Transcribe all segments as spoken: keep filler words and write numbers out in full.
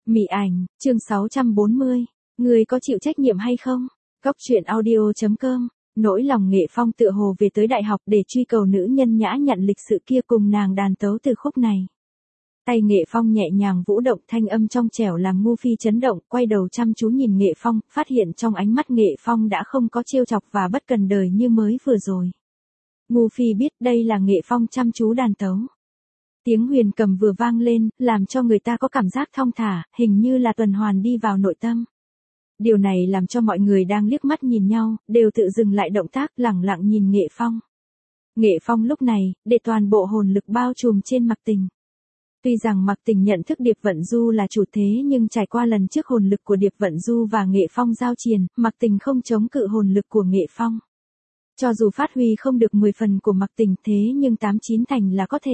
Mị ảnh, chương sáu trăm bốn mươi. Người có chịu trách nhiệm hay không? Góc truyện audio chấm com. Nỗi lòng Nghệ Phong tựa hồ về tới đại học để truy cầu nữ nhân nhã nhặn lịch sự kia cùng nàng đàn tấu từ khúc này. Tay Nghệ Phong nhẹ nhàng vũ động, thanh âm trong trẻo làm Ngu Phi chấn động, quay đầu chăm chú nhìn Nghệ Phong, phát hiện trong ánh mắt Nghệ Phong đã không có trêu chọc và bất cần đời như mới vừa rồi. Ngu Phi biết đây là Nghệ Phong chăm chú đàn tấu. Tiếng huyền cầm vừa vang lên, làm cho người ta có cảm giác thong thả, hình như là tuần hoàn đi vào nội tâm. Điều này làm cho mọi người đang liếc mắt nhìn nhau, đều tự dừng lại động tác, lẳng lặng nhìn Nghệ Phong. Nghệ Phong lúc này, để toàn bộ hồn lực bao trùm trên Mạc Tình. Tuy rằng Mạc Tình nhận thức Điệp Vận Du là chủ thế, nhưng trải qua lần trước hồn lực của Điệp Vận Du và Nghệ Phong giao triền, Mạc Tình không chống cự hồn lực của Nghệ Phong. Cho dù phát huy không được mười phần của Mạc Tình thế nhưng tám chín thành là có thể.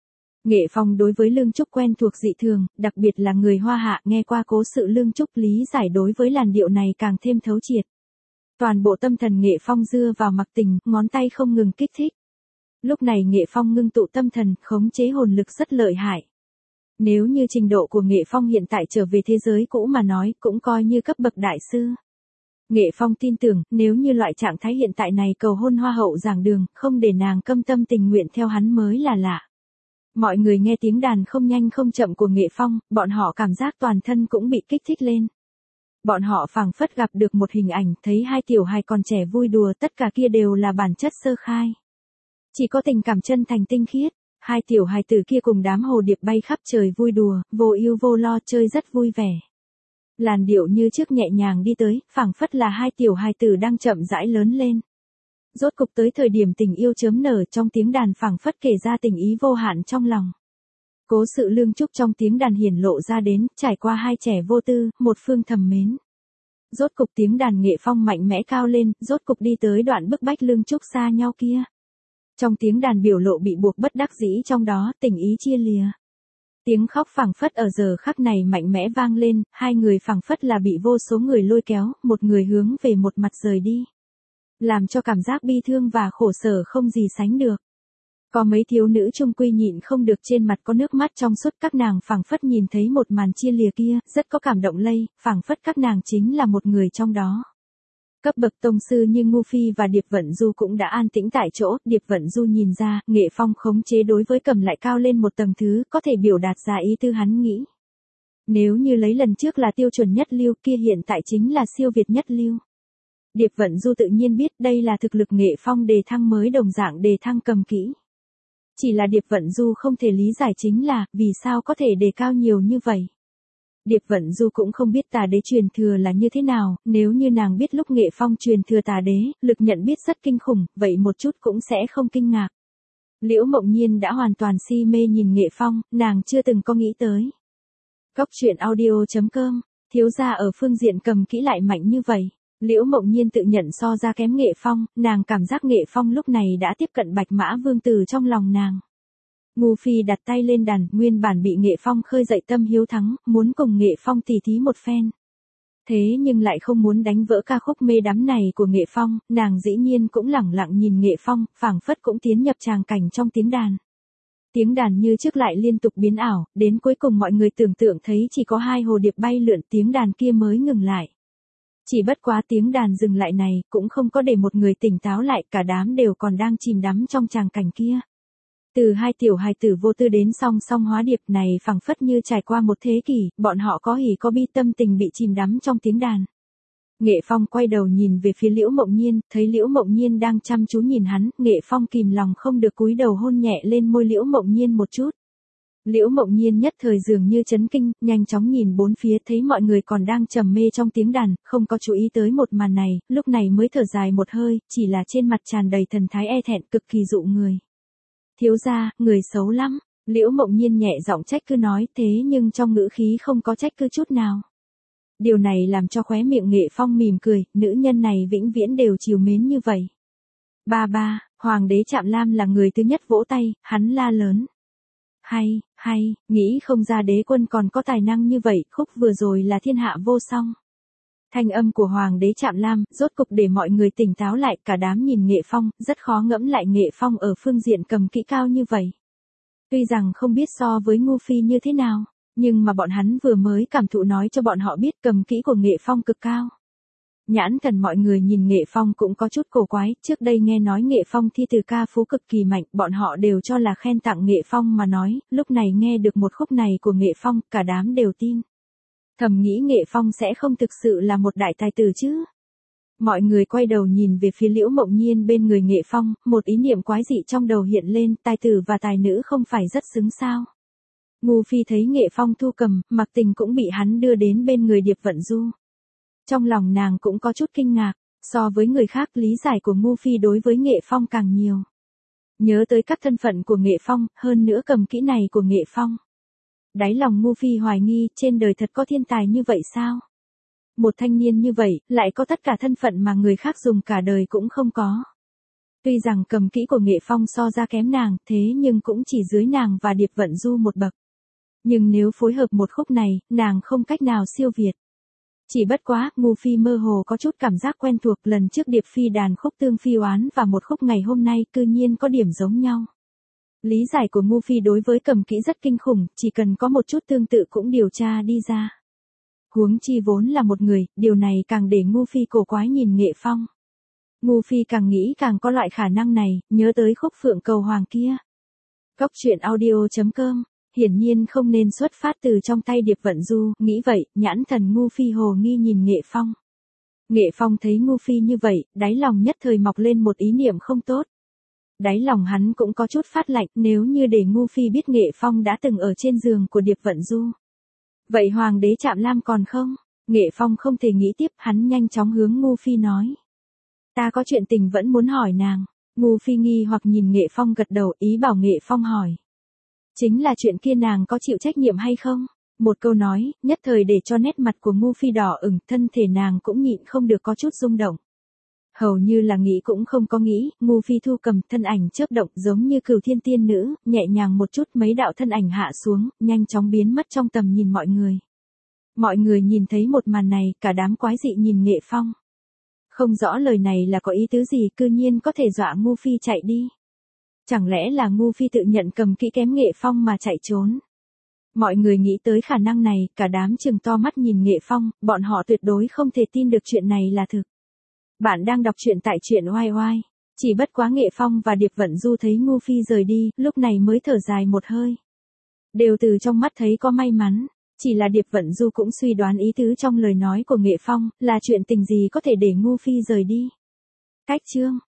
Nghệ Phong đối với Lương Trúc quen thuộc dị thường, đặc biệt là người Hoa Hạ, nghe qua cố sự Lương Trúc lý giải đối với làn điệu này càng thêm thấu triệt. Toàn bộ tâm thần Nghệ Phong dưa vào Mạc Tình, ngón tay không ngừng kích thích. Lúc này Nghệ Phong ngưng tụ tâm thần, khống chế hồn lực rất lợi hại. Nếu như trình độ của Nghệ Phong hiện tại trở về thế giới cũ mà nói, cũng coi như cấp bậc đại sư. Nghệ Phong tin tưởng, nếu như loại trạng thái hiện tại này cầu hôn Hoa hậu giảng đường, không để nàng cam tâm tình nguyện theo hắn mới là lạ. Mọi người nghe tiếng đàn không nhanh không chậm của Nghệ Phong, bọn họ cảm giác toàn thân cũng bị kích thích lên. Bọn họ phảng phất gặp được một hình ảnh, thấy hai tiểu hài còn trẻ vui đùa, tất cả kia đều là bản chất sơ khai. Chỉ có tình cảm chân thành tinh khiết, hai tiểu hài tử kia cùng đám hồ điệp bay khắp trời vui đùa, vô ưu vô lo chơi rất vui vẻ. Làn điệu như trước nhẹ nhàng đi tới, phảng phất là hai tiểu hài tử đang chậm rãi lớn lên. Rốt cục tới thời điểm tình yêu chớm nở, trong tiếng đàn phảng phất kể ra tình ý vô hạn trong lòng. Cố sự Lương Trúc trong tiếng đàn hiển lộ ra đến, trải qua hai trẻ vô tư, một phương thầm mến. Rốt cục tiếng đàn Nghệ Phong mạnh mẽ cao lên, rốt cục đi tới đoạn bức bách Lương Trúc xa nhau kia. Trong tiếng đàn biểu lộ bị buộc bất đắc dĩ trong đó, tình ý chia lìa. Tiếng khóc phảng phất ở giờ khắc này mạnh mẽ vang lên, hai người phảng phất là bị vô số người lôi kéo, một người hướng về một mặt rời đi. Làm cho cảm giác bi thương và khổ sở không gì sánh được. Có mấy thiếu nữ trung quy nhịn không được, trên mặt có nước mắt trong suốt, các nàng phảng phất nhìn thấy một màn chia lìa kia, rất có cảm động lây, phảng phất các nàng chính là một người trong đó. Cấp bậc tông sư như Ngu Phi và Điệp Vận Du cũng đã an tĩnh tại chỗ, Điệp Vận Du nhìn ra, Nghệ Phong khống chế đối với cầm lại cao lên một tầng thứ, có thể biểu đạt ra ý tư hắn nghĩ. Nếu như lấy lần trước là tiêu chuẩn nhất lưu, kia hiện tại chính là siêu việt nhất lưu. Điệp Vận Du tự nhiên biết đây là thực lực Nghệ Phong đề thăng mới đồng dạng đề thăng cầm kỹ. Chỉ là Điệp Vận Du không thể lý giải chính là, vì sao có thể đề cao nhiều như vậy. Điệp Vận Du cũng không biết tà đế truyền thừa là như thế nào, nếu như nàng biết lúc Nghệ Phong truyền thừa tà đế, lực nhận biết rất kinh khủng, vậy một chút cũng sẽ không kinh ngạc. Liễu Mộng Nhiên đã hoàn toàn si mê nhìn Nghệ Phong, nàng chưa từng có nghĩ tới. Góc truyện audio chấm com, thiếu gia ở phương diện cầm kỹ lại mạnh như vậy. Liễu Mộng Nhiên tự nhận so ra kém Nghệ Phong, nàng cảm giác Nghệ Phong lúc này đã tiếp cận Bạch Mã Vương Tử trong lòng nàng. Ngu Phi đặt tay lên đàn, nguyên bản bị Nghệ Phong khơi dậy tâm hiếu thắng, muốn cùng Nghệ Phong tỉ thí một phen. Thế nhưng lại không muốn đánh vỡ ca khúc mê đắm này của Nghệ Phong, nàng dĩ nhiên cũng lẳng lặng nhìn Nghệ Phong, phảng phất cũng tiến nhập tràng cảnh trong tiếng đàn. Tiếng đàn như trước lại liên tục biến ảo, đến cuối cùng mọi người tưởng tượng thấy chỉ có hai hồ điệp bay lượn, tiếng đàn kia mới ngừng lại. Chỉ bất quá tiếng đàn dừng lại này, cũng không có để một người tỉnh táo lại, cả đám đều còn đang chìm đắm trong tràng cảnh kia. Từ hai tiểu hài tử vô tư đến song song hóa điệp này phảng phất như trải qua một thế kỷ, bọn họ có hỉ có bi, tâm tình bị chìm đắm trong tiếng đàn. Nghệ Phong quay đầu nhìn về phía Liễu Mộng Nhiên, thấy Liễu Mộng Nhiên đang chăm chú nhìn hắn, Nghệ Phong kìm lòng không được cúi đầu hôn nhẹ lên môi Liễu Mộng Nhiên một chút. Liễu Mộng Nhiên nhất thời dường như chấn kinh, nhanh chóng nhìn bốn phía, thấy mọi người còn đang trầm mê trong tiếng đàn, không có chú ý tới một màn này, lúc này mới thở dài một hơi, chỉ là trên mặt tràn đầy thần thái e thẹn, cực kỳ dụ người. Thiếu gia, người xấu lắm. Liễu Mộng Nhiên nhẹ giọng trách cứ nói, thế nhưng trong ngữ khí không có trách cứ chút nào. Điều này làm cho khóe miệng Nghệ Phong mỉm cười, nữ nhân này vĩnh viễn đều trìu mến như vậy. Ba ba, Hoàng đế Trạm Lam là người thứ nhất vỗ tay, hắn la lớn. Hay, hay, nghĩ không ra đế quân còn có tài năng như vậy, khúc vừa rồi là thiên hạ vô song. Thanh âm của Hoàng đế Trạm Lam, rốt cục để mọi người tỉnh táo lại, cả đám nhìn Nghệ Phong, rất khó ngẫm lại Nghệ Phong ở phương diện cầm kỹ cao như vậy. Tuy rằng không biết so với Ngu Phi như thế nào, Nhưng mà bọn hắn vừa mới cảm thụ nói cho bọn họ biết cầm kỹ của Nghệ Phong cực cao. Nhãn thần mọi người nhìn Nghệ Phong cũng có chút cổ quái, trước đây nghe nói Nghệ Phong thi từ ca phú cực kỳ mạnh, bọn họ đều cho là khen tặng Nghệ Phong mà nói, lúc này nghe được một khúc này của Nghệ Phong, cả đám đều tin. Thầm nghĩ Nghệ Phong sẽ không thực sự là một đại tài tử chứ. Mọi người quay đầu nhìn về phía Liễu Mộng Nhiên bên người Nghệ Phong, một ý niệm quái dị trong đầu hiện lên, tài tử và tài nữ không phải rất xứng sao. Ngu Phi thấy Nghệ Phong thu cầm, Mặc Tình cũng bị hắn đưa đến bên người Điệp Vận Du. Trong lòng nàng cũng có chút kinh ngạc, so với người khác lý giải của Ngu Phi đối với Nghệ Phong càng nhiều. Nhớ tới các thân phận của Nghệ Phong, hơn nữa cầm kỹ này của Nghệ Phong. Đáy lòng Ngu Phi hoài nghi, trên đời thật có thiên tài như vậy sao? Một thanh niên như vậy, lại có tất cả thân phận mà người khác dùng cả đời cũng không có. Tuy rằng cầm kỹ của Nghệ Phong so ra kém nàng, thế nhưng cũng chỉ dưới nàng và Điệp Vận Du một bậc. Nhưng nếu phối hợp một khúc này, nàng không cách nào siêu việt. Chỉ bất quá, Ngu Phi mơ hồ có chút cảm giác quen thuộc, lần trước Điệp Phi đàn khúc Tương Phi Oán và một khúc ngày hôm nay cư nhiên có điểm giống nhau. Lý giải của Ngu Phi đối với cầm kỹ rất kinh khủng, chỉ cần có một chút tương tự cũng điều tra đi ra. Huống chi vốn là một người, điều này càng để Ngu Phi cổ quái nhìn Nghệ Phong. Ngu Phi càng nghĩ càng có loại khả năng này, nhớ tới khúc Phượng Cầu Hoàng kia. Cốc truyện audio chấm com, hiển nhiên không nên xuất phát từ trong tay Điệp Vận Du, nghĩ vậy, nhãn thần Ngu Phi hồ nghi nhìn Nghệ Phong. Nghệ Phong thấy Ngu Phi như vậy, đáy lòng nhất thời mọc lên một ý niệm không tốt. Đáy lòng hắn cũng có chút phát lạnh, nếu như để Ngu Phi biết Nghệ Phong đã từng ở trên giường của Điệp Vận Du. Vậy Hoàng đế Trạm Lam còn không? Nghệ Phong không thể nghĩ tiếp, hắn nhanh chóng hướng Ngu Phi nói. Ta có chuyện tình vẫn muốn hỏi nàng. Ngu Phi nghi hoặc nhìn Nghệ Phong gật đầu, ý bảo Nghệ Phong hỏi. Chính là chuyện kia nàng có chịu trách nhiệm hay không? Một câu nói, nhất thời để cho nét mặt của Ngu Phi đỏ ửng, thân thể nàng cũng nhịn không được có chút rung động. Hầu như là nghĩ cũng không có nghĩ, Ngu Phi thu cầm, thân ảnh chớp động giống như Cửu Thiên tiên nữ, nhẹ nhàng một chút mấy đạo thân ảnh hạ xuống, nhanh chóng biến mất trong tầm nhìn mọi người. Mọi người nhìn thấy một màn này, cả đám quái dị nhìn Nghệ Phong. Không rõ lời này là có ý tứ gì, cư nhiên có thể dọa Ngu Phi chạy đi. Chẳng lẽ là Ngu Phi tự nhận cầm kỹ kém Nghệ Phong mà chạy trốn? Mọi người nghĩ tới khả năng này, cả đám trừng to mắt nhìn Nghệ Phong, bọn họ tuyệt đối không thể tin được chuyện này là thực. Bạn đang đọc truyện tại truyện oai oai. Chỉ bất quá Nghệ Phong và Điệp Vận Du thấy Ngu Phi rời đi, lúc này mới thở dài một hơi. Đều từ trong mắt thấy có may mắn. Chỉ là Điệp Vận Du cũng suy đoán ý tứ trong lời nói của Nghệ Phong, là chuyện tình gì có thể để Ngu Phi rời đi. Cách chương